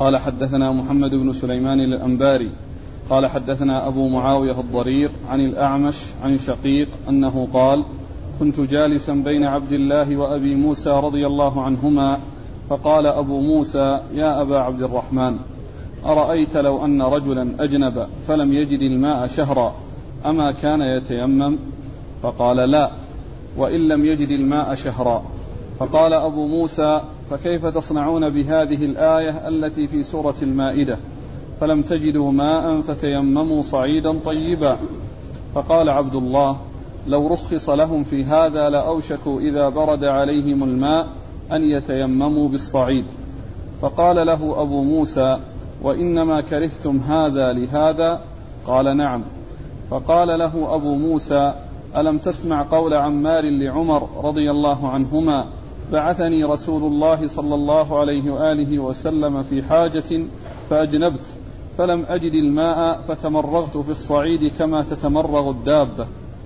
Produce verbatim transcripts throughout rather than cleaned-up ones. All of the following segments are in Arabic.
قال حدثنا محمد بن سليمان الأنباري قال حدثنا أبو معاوية الضرير عن الأعمش عن شقيق أنه قال كنت جالسا بين عبد الله وأبي موسى رضي الله عنهما فقال أبو موسى يا أبا عبد الرحمن أرأيت لو أن رجلا أجنب فلم يجد الماء شهرا أما كان يتيمم؟ فقال لا، وإن لم يجد الماء شهرا. فقال أبو موسى فكيف تصنعون بهذه الآية التي في سورة المائدة فلم تجدوا ماء فتيمموا صعيدا طيبا؟ فقال عبد الله لو رخص لهم في هذا لأوشكوا إذا برد عليهم الماء أن يتيمموا بالصعيد. فقال له أبو موسى وإنما كرهتم هذا لهذا؟ قال نعم. فقال له أبو موسى ألم تسمع قول عمار لعمر رضي الله عنهما بعثني رسول الله صلى الله عليه وآله وسلم في حاجة فأجنبت فلم أجد الماء فتمرغت في الصعيد كما تتمرغ الدابة،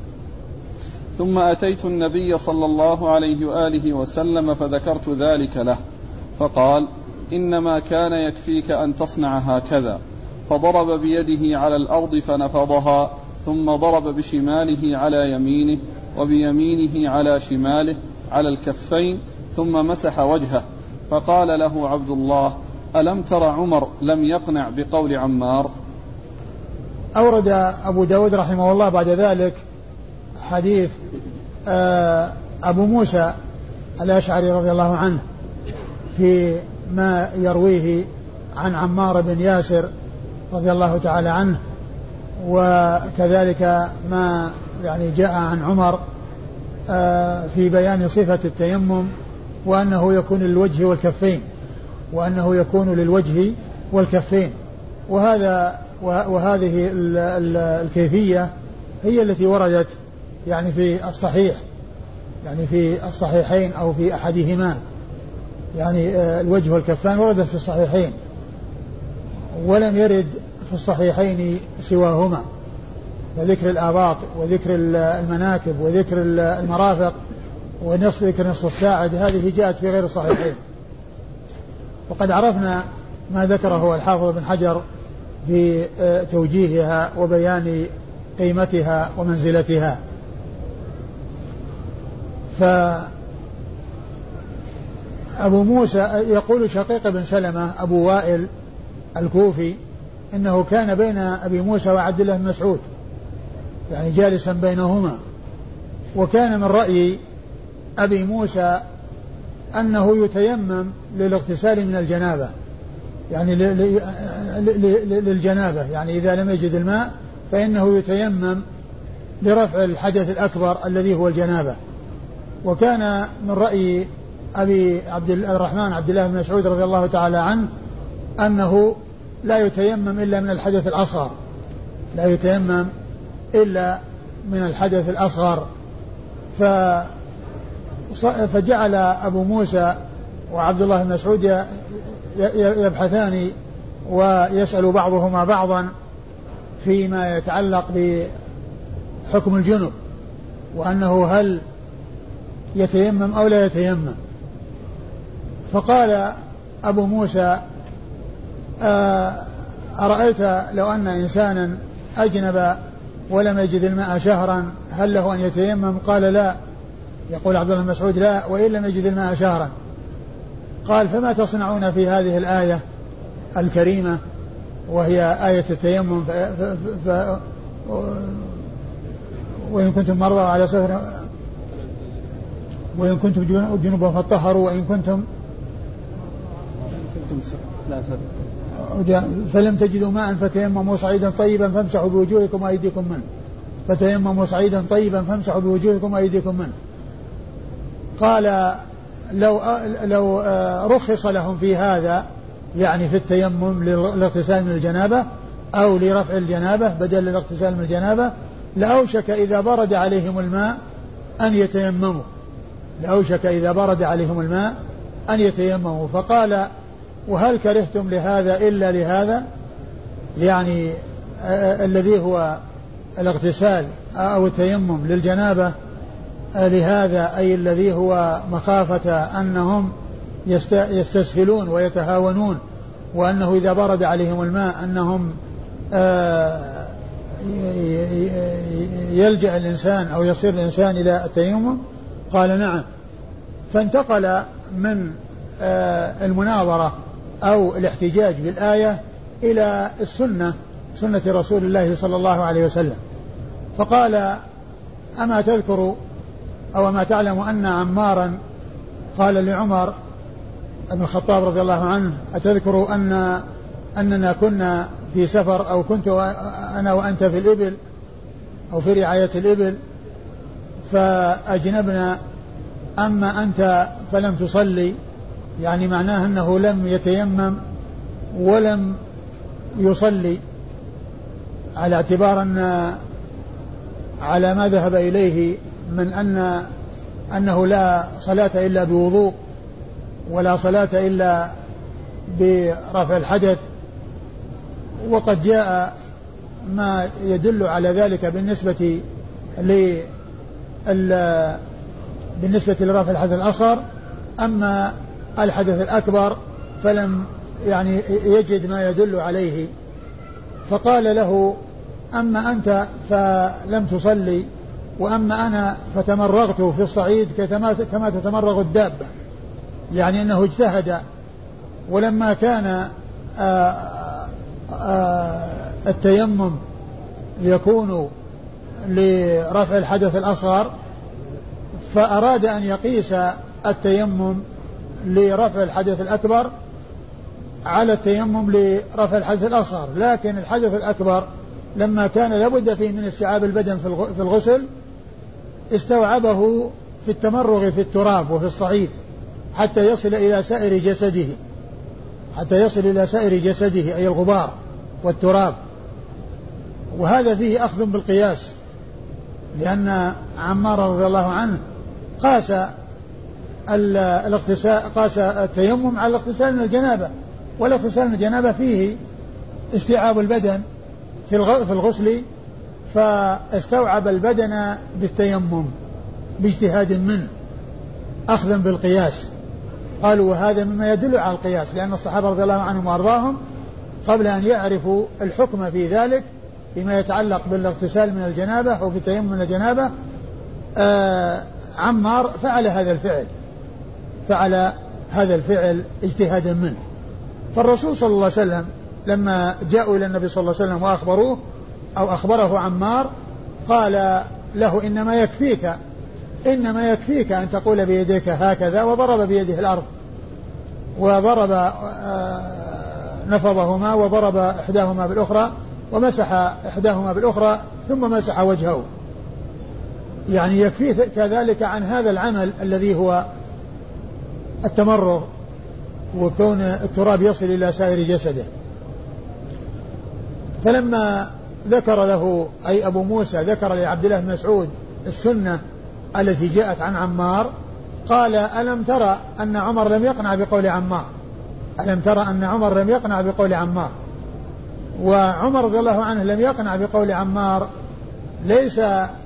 ثم أتيت النبي صلى الله عليه وآله وسلم فذكرت ذلك له فقال إنما كان يكفيك أن تصنع هكذا، فضرب بيده على الأرض فنفضها ثم ضرب بشماله على يمينه وبيمينه على شماله على الكفين ثم مسح وجهه. فقال له عبد الله ألم تر عمر لم يقنع بقول عمار؟ أورد أبو داود رحمه الله بعد ذلك حديث أبو موسى الأشعري رضي الله عنه في ما يرويه عن عمار بن ياسر رضي الله تعالى عنه، وكذلك ما يعني جاء عن عمر في بيان صفة التيمم وأنه يكون للوجه والكفين وأنه يكون للوجه والكفين وهذا وهذه الكيفية هي التي وردت يعني في الصحيح، يعني في الصحيحين أو في أحدهما، يعني الوجه والكفان وردت في الصحيحين ولم يرد في الصحيحين سواهما، وذكر الآباط وذكر المناكب وذكر المرافق ونصف ذكر نصف الساعد هذه جاءت في غير الصحيحين. وقد عرفنا ما ذكره الحافظ بن حجر في توجيهها وبيان قيمتها ومنزلتها. فأبو موسى يقول شقيق بن سلمة أبو وائل الكوفي إنه كان بين أبي موسى وعبد الله بن مسعود، يعني جالسا بينهما، وكان من رأي أبي موسى أنه يتيمم للاغتسال من الجنابة، يعني للجنابة، يعني إذا لم يجد الماء فإنه يتيمم لرفع الحدث الأكبر الذي هو الجنابة. وكان من رأي أبي عبد الرحمن عبد الله بن مسعود رضي الله تعالى عنه أنه لا يتيمم إلا من الحدث الأصغر، لا يتيمم إلا من الحدث الأصغر. فجعل أبو موسى وعبد الله بن مسعود يبحثان ويسأل بعضهما بعضا فيما يتعلق بحكم الجنب، وأنه هل يتيمم أو لا يتيمم. فقال أبو موسى أرأيت لو أن إنسانا أجنب ولم يجد الماء شهرا هل له أن يتيمم؟ قال لا. يقول عبد الله بن مسعود لا، وإن لم يجد الماء شهرا. قال فما تصنعون في هذه الآية الكريمة وهي آية التيمم ف... ف... ف... وإن كنتم مرضى على سفر وإن كنتم جنوبا فاطهروا وإن كنتم فلم تجدوا ماء فتيمموا صعيدا طيبا فامسحوا بوجوهكم وأيديكم منه فتيمموا صعيدا طيبا فامسحوا بوجوهكم وأيديكم منه. قال لو لو رخص لهم في هذا، يعني في التيمم للاغتسال من الجنابة أو لرفع الجنابة بدل الاغتسال من الجنابة، لأوشك إذا برد عليهم الماء أن يتيمموا لأوشك إذا برد عليهم الماء أن يتيمموا. فقال وهل كرهتم لهذا إلا لهذا، يعني آه الذي هو الاغتسال أو التيمم للجنابة، آه لهذا أي الذي هو مخافة أنهم يستسهلون ويتهاونون وأنه إذا برد عليهم الماء أنهم آه يلجأ الإنسان أو يصير الإنسان إلى التيمم؟ قال نعم. فانتقل من آه المناظرة أو الاحتجاج بالآية إلى السنة، سنة رسول الله صلى الله عليه وسلم. فقال أما تذكر أو ما تعلم أن عمارا قال لعمر بن الخطاب رضي الله عنه أتذكر أن أننا كنا في سفر أو كنت أنا وأنت في الإبل أو في رعاية الإبل فأجنبنا أما أنت فلم تصلي، يعني معناه أنه لم يتيمم ولم يصلي، على اعتبار أن على ما ذهب إليه من أن أنه لا صلاة إلا بوضوء ولا صلاة إلا برفع الحدث. وقد جاء ما يدل على ذلك بالنسبة بالنسبة لرفع الحدث الأصغر. أما الحدث الأكبر فلم يعني يجد ما يدل عليه، فقال له أما أنت فلم تصلي وأما أنا فتمرغت في الصعيد كما تتمرغ الدابة، يعني أنه اجتهد. ولما كان آآ آآ التيمم يكون لرفع الحدث الأصغر فأراد أن يقيس التيمم لرفع الحدث الأكبر على التيمم لرفع الحدث الأصغر، لكن الحدث الأكبر لما كان لابد فيه من استيعاب البدن في الغسل استوعبه في التمرغ في التراب وفي الصعيد حتى يصل إلى سائر جسده حتى يصل إلى سائر جسده أي الغبار والتراب. وهذا فيه أخذ بالقياس، لأن عمار رضي الله عنه قاس الاغتسال قاس التيمم على الاغتسال من الجنابة، والاغتسال من الجنابة فيه استيعاب البدن في الغسل، فاستوعب البدن بالتيمم باجتهاد منه أخذا بالقياس. قالوا وهذا مما يدل على القياس، لأن الصحابة رضي الله عنهم وأرضاهم قبل أن يعرفوا الحكم في ذلك فيما يتعلق بالاغتسال من الجنابة أو في التيمم من الجنابة آه عمار فعل هذا الفعل فعل هذا الفعل اجتهادا منه. فالرسول صلى الله عليه وسلم لما جاءوا إلى النبي صلى الله عليه وسلم وأخبروه أو أخبره عمار قال له إنما يكفيك إنما يكفيك أن تقول بيديك هكذا، وضرب بيده الأرض وضرب آه نفضهما وضرب إحداهما بالأخرى ومسح إحداهما بالأخرى ثم مسح وجهه، يعني يكفيه كذلك عن هذا العمل الذي هو التمرغ وكون التراب يصل إلى سائر جسده. فلما ذكر له أي أبو موسى ذكر لعبد الله بن مسعود السنة التي جاءت عن عمار قال ألم ترى أن عمر لم يقنع بقول عمار ألم ترى أن عمر لم يقنع بقول عمار وعمر رضي الله عنه لم يقنع بقول عمار ليس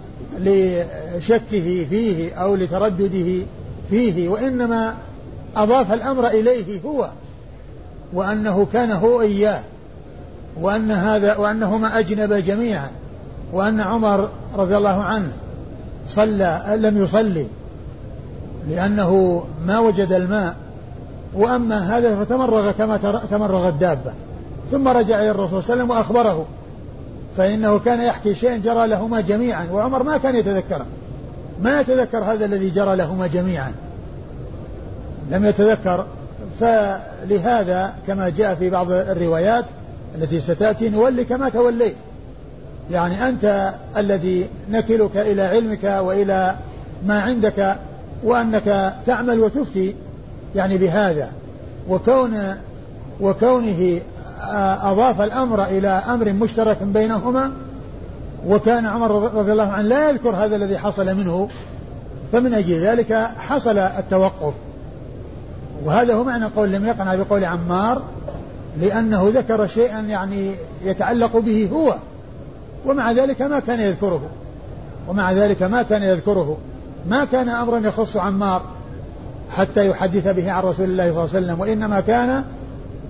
لشكه فيه أو لتردده فيه، وإنما أضاف الأمر إليه هو، وأنه كان هو إياه، وأن هذا وأنهما أجنب جميعا، وأن عمر رضي الله عنه صلى لم يصلي لأنه ما وجد الماء، وأما هذا فتمرغ كما تمرغ الدابة. ثم رجع إلى الرسول صلى الله عليه وسلم وأخبره، فإنه كان يحكي شيئا جرى لهما جميعا، وعمر ما كان يتذكره ما يتذكر هذا الذي جرى لهما جميعا لم يتذكر. فلهذا كما جاء في بعض الروايات التي ستأتي نولي كما توليت، يعني أنت الذي نكلك إلى علمك وإلى ما عندك وأنك تعمل وتفتي يعني بهذا. وكون وكونه أضاف الأمر إلى أمر مشترك بينهما، وكان عمر رضي الله عنه لا يذكر هذا الذي حصل منه، فمن أجل ذلك حصل التوقف. وهذا هو معنى قول لم يقنع بقول عمار، لأنه ذكر شيئا يعني يتعلق به هو، ومع ذلك ما كان يذكره ومع ذلك ما كان يذكره ما كان أمرا يخص عمار حتى يحدث به عن رسول الله صلى الله عليه وسلم، وإنما كان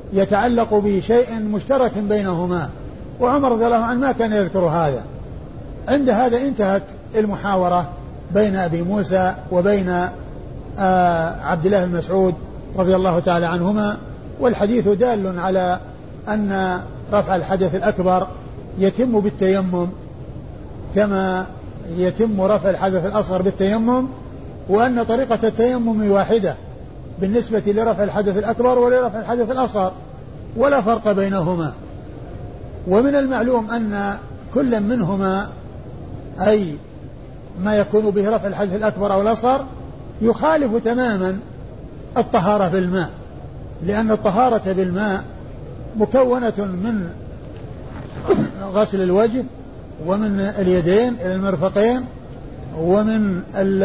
يتعلق بشيء مشترك بينهما، وعمر رضي الله عنه ما كان يذكر هذا. عند هذا انتهت المحاورة بين أبي موسى وبين آه عبد الله بن مسعود رضي الله تعالى عنهما، والحديث دال على أن رفع الحدث الأكبر يتم بالتيمم كما يتم رفع الحدث الأصغر بالتيمم، وأن طريقة التيمم واحدة بالنسبة لرفع الحدث الأكبر ولرفع الحدث الأصغر ولا فرق بينهما. ومن المعلوم أن كل منهما أي ما يكون به رفع الحدث الأكبر أو الأصغر يخالف تماما الطهارة بالماء، لأن الطهارة بالماء مكونة من غسل الوجه ومن اليدين إلى المرفقين ومن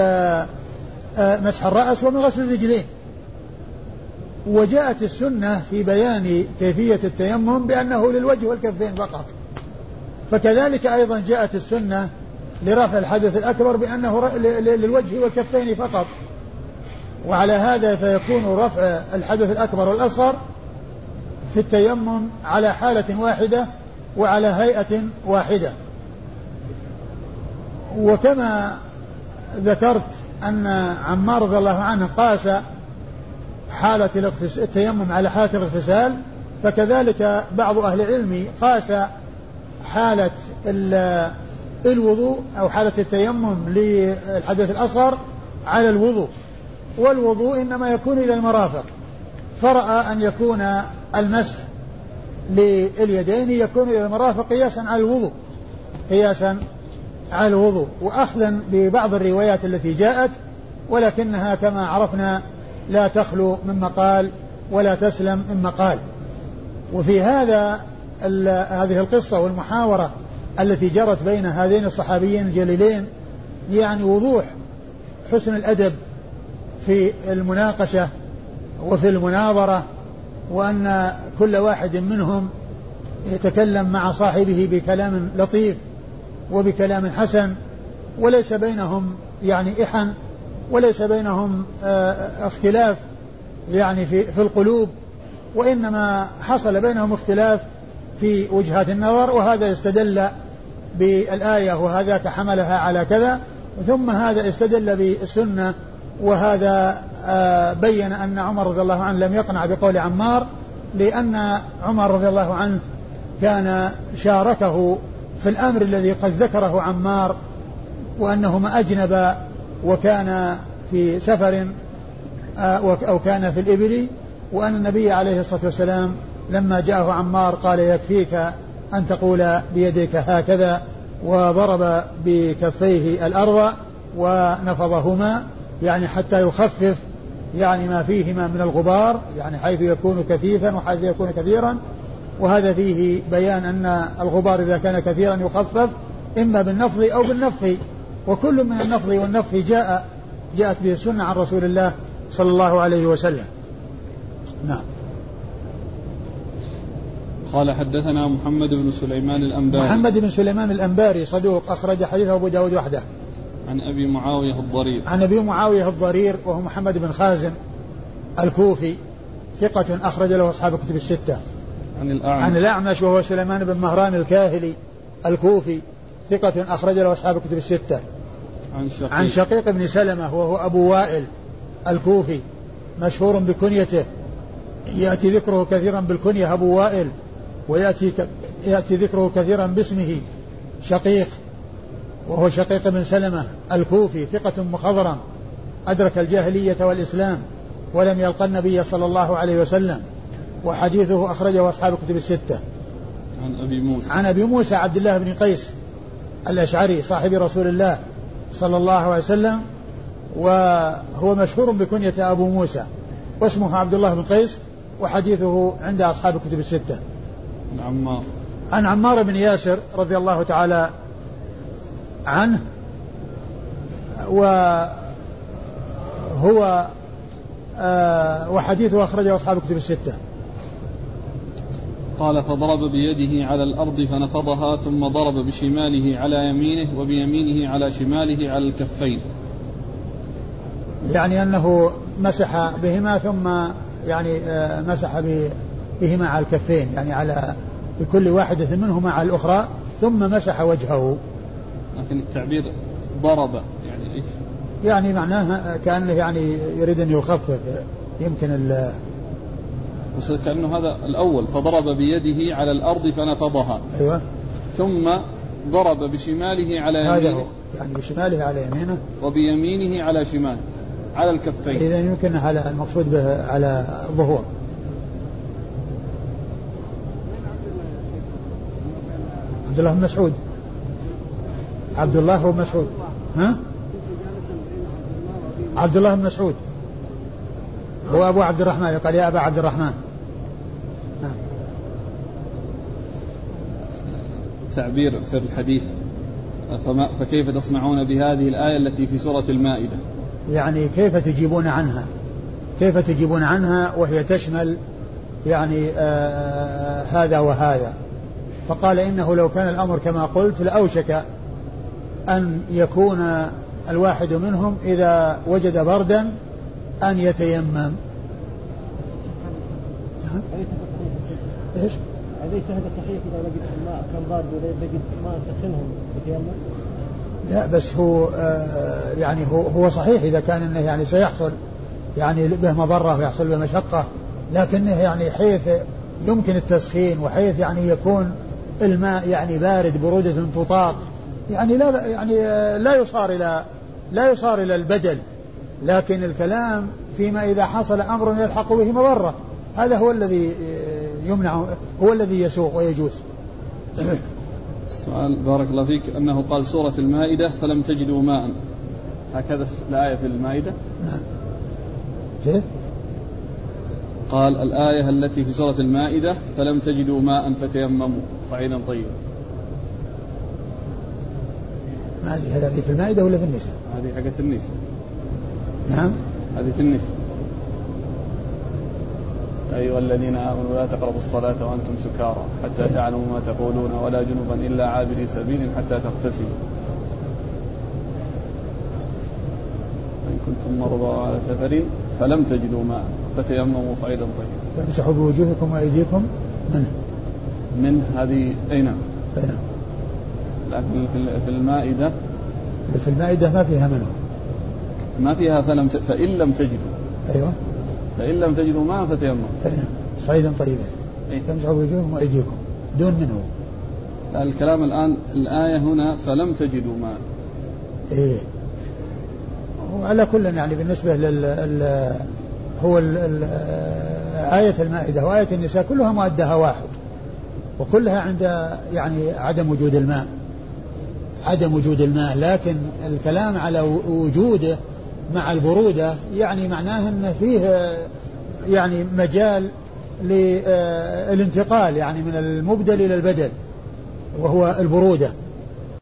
مسح الرأس ومن غسل الرجلين. وجاءت السنة في بيان كيفية التيمم بأنه للوجه والكفين فقط، فكذلك أيضا جاءت السنة لرفع الحدث الأكبر بأنه للوجه والكفين فقط. وعلى هذا فيكون رفع الحدث الأكبر والأصغر في التيمم على حالة واحدة وعلى هيئة واحدة. وكما ذكرت أن عمار رضي الله عنه قاس حالة التيمم على حالة الاغتسال، فكذلك بعض أهل العلم قاس حالة الوضوء أو حالة التيمم للحدث الأصغر على الوضوء، والوضوء إنما يكون إلى المرافق، فرأى أن يكون المسح لليدين يكون إلى المرافق قياسا على الوضوء قياسا على الوضوء وأخذا ببعض الروايات التي جاءت، ولكنها كما عرفنا لا تخلو من مقال ولا تسلم من مقال. وفي هذا هذه القصة والمحاورة التي جرت بين هذين الصحابيين الجليلين يعني وضوح حسن الأدب في المناقشة وفي المناظرة، وأن كل واحد منهم يتكلم مع صاحبه بكلام لطيف وبكلام حسن، وليس بينهم يعني إحن، وليس بينهم اختلاف يعني في, في القلوب، وإنما حصل بينهم اختلاف في وجهات النظر، وهذا يستدل بالآية وهذاك حملها على كذا، ثم هذا استدل بالسنة، وهذا بين أن عمر رضي الله عنه لم يقنع بقول عمار، لأن عمر رضي الله عنه كان شاركه في الأمر الذي قد ذكره عمار، وأنهما أجنب وكان في سفر أو كان في الإبل، وأن النبي عليه الصلاة والسلام لما جاءه عمار قال يكفيك أن تقول بيديك هكذا، وضرب بكفيه الأرض ونفضهما يعني حتى يخفف يعني ما فيهما من الغبار، يعني حيث يكون كثيفا وحيث يكون كثيرا. وهذا فيه بيان أن الغبار إذا كان كثيرا يخفف إما بالنفض أو بالنفخ، وكل من النفض والنفخ جاء جاءت به السنة عن رسول الله صلى الله عليه وسلم. نعم. قال حدثنا محمد بن سليمان الأنباري. محمد بن سليمان الأنباري صدوق أخرج حديثه أبو داود وحده. عن أبي معاوية الضرير. عن أبي معاوية الضرير وهو محمد بن خازم الكوفي ثقة أخرج له أصحاب الكتب الستة. عن الأعمش. عن الأعمش وهو سليمان بن مهران الكاهلي الكوفي ثقة أخرج له أصحاب الكتب الستة. عن شقيق. عن شقيق بن سلمة وهو أبو وائل الكوفي مشهور بكنيته، يأتي ذكره كثيرا بالكنية أبو وائل، ويأتي يأتي ذكره كثيرا باسمه شقيق، وهو شقيق بن سلمة الكوفي ثقة مخضرم أدرك الجاهلية والإسلام ولم يلقى النبي صلى الله عليه وسلم، وحديثه أخرجه أصحاب الكتب الستة. عن أبي موسى. عن أبي موسى عبد الله بن قيس الأشعري صاحب رسول الله صلى الله عليه وسلم، وهو مشهور بكنية أبو موسى، واسمه عبد الله بن قيس، وحديثه عند أصحاب الكتب الستة. عن عمار. عن عمار بن ياسر رضي الله تعالى عنه، وهو آه وحديثه أخرجه أصحاب الكتب الستة. قال فضرب بيده على الأرض فنفضها، ثم ضرب بشماله على يمينه وبيمينه على شماله على الكفين، يعني أنه مسح بهما ثم يعني آه مسح بهما على الكفين، يعني على بكل واحدة منهما على الأخرى، ثم مسح وجهه. لكن التعبير ضرب يعني إيش؟ يعني معناها كأنه يعني يريد أن يخفف يمكن ال بس كأنه هذا الأول، فضرب بيده على الأرض فنفضها. أيوة. ثم ضرب بشماله على يمينه. هذا هو، يعني بشماله على يمينه وبيمينه على شماله على الكفين. إذا يمكن على المقصود به على الظهور. عبد الله بن مسعود. عبد الله بن مسعود. ها؟ عبد الله بن مسعود هو أبو عبد الرحمن، قال يا أبا عبد الرحمن. نعم. تعبير في الحديث فما فكيف تصنعون بهذه الآية التي في سورة المائدة؟ يعني كيف تجيبون عنها، كيف تجيبون عنها وهي تشمل يعني آه هذا وهذا. فقال إنه لو كان الأمر كما قلت لأوشك أن يكون الواحد منهم إذا وجد بردا أن يتيمم. إيش؟ هذه شهادة صحيح إذا وجد الماء كان بارد وإذا وجد ماء سخنهم يتيمم. لا بس هو آه يعني هو هو صحيح إذا كان إنه يعني سيحصل يعني به مضرة ويحصل به مشقة، لكنه يعني حيث يمكن التسخين وحيث يعني يكون الماء يعني بارد برودة تطاق، يعني لا يعني لا يصار إلى لا يصار إلى البدل، لكن الكلام فيما إذا حصل أمر يلحق به مضرة، هذا هو الذي يمنع، هو الذي يسوق ويجوز. سؤال بارك الله فيك، أنه قال سورة المائدة فلم تجدوا ماء، هكذا الآية في المائدة؟ نعم. كيف؟ قال الآية التي في سورة المائدة فلم تجدوا ماء فتيمموا صعيدا طيبا. ما أدري هل هذه في المائدة ولا في النساء؟ هذه حقت النساء. نعم. هذه في النساء. أيها الذين آمنوا لا تقربوا الصلاة وأنتم سكارى حتى تعلموا ما تقولون ولا جنبا إلا عابري سبيل حتى تغتسلوا إن كنتم مرضى على سفر فلم تجدوا ماء فتيمموا صعيدا طيبا. فامسحوا بوجوهكم وأيديكم منه. من هذه أين؟ أين؟ لكن في المائدة في المائدة ما فيها منه، ما فيها فلم ت... فإن لم تجدوا. أيوة. فإن لم تجدوا ماء فتيمموا صعيدا طيبا. فامسحوا بوجوهكم وأيديكم دون منه. الكلام الآن الآية هنا فلم تجدوا ماء. إيه. وعلى كل يعني بالنسبة لل ال... هو ال... ال... آية المائدة وآية النساء كلها مؤدها واحد، وكلها عند يعني عدم وجود الماء، عدم وجود الماء، لكن الكلام على وجوده مع البرودة يعني معناه أن فيه يعني مجال للانتقال يعني من المبدل إلى البدل وهو البرودة.